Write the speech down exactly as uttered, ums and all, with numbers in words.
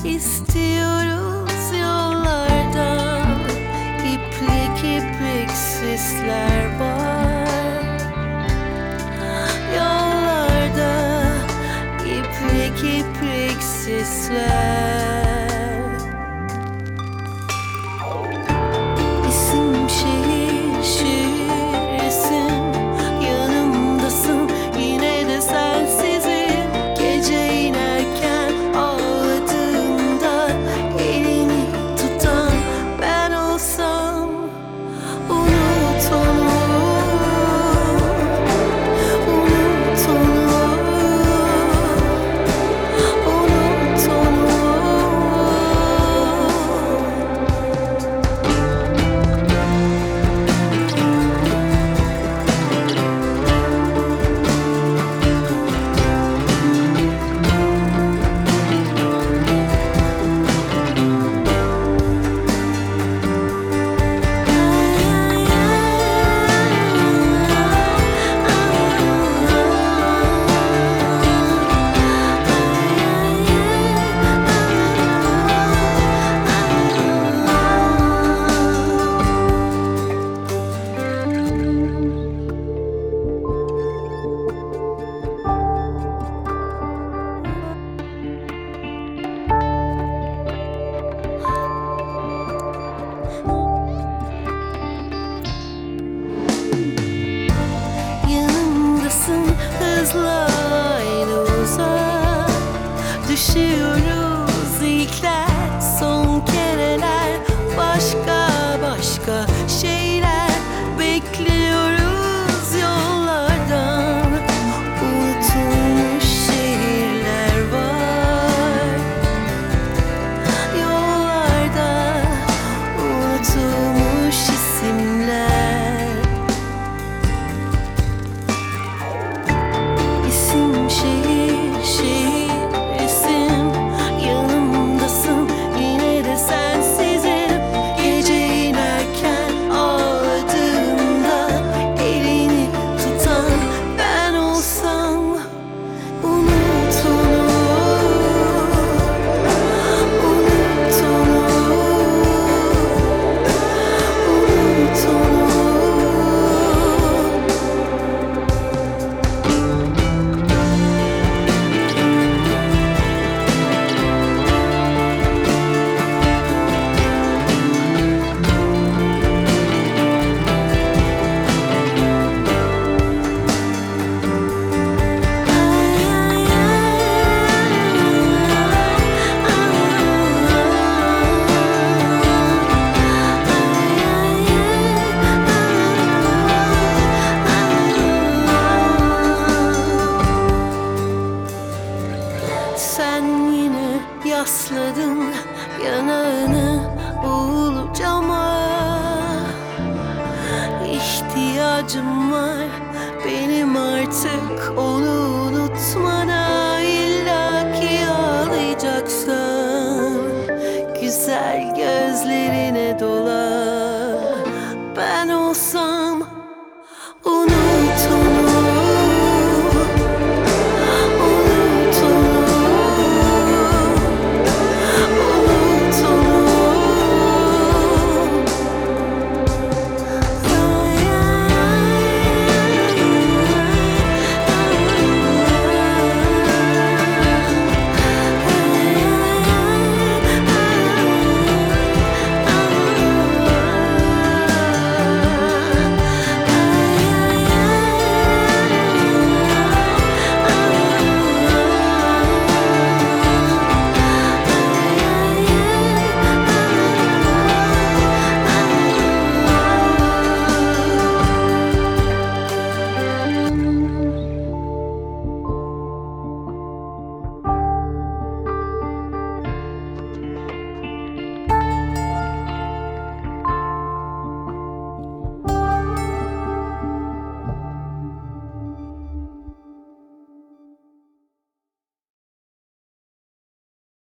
İstiyoruz yollardan iplik iplik sisler var. Yollarda iplik iplik sisler. İsim şehir şehir isim, yanımdasın yine de sensizim. Gece inerken ağladığımda elini tutan ben olsam, unut onu, unut onu, unut onu. Yanımdasın hızla aynı uzak. Düşüyoruz ilkler, son kereler, başka başka şeyler. Bekliyoruz yollardan unutulmuş şehirler var. Yollarda unutulmuş isimler. İsim şehir şehir isim, yanımdasın yine de sensizim. Gece inerken ağladığımda elini tutan ben olsam, unut onu, unut onu, unut onu. Sen yine yasladın yanağını ulu cama. İhtiyacım var benim artık onu unutmana. İlla ki ağlayacaksan güzel gözlerine dola.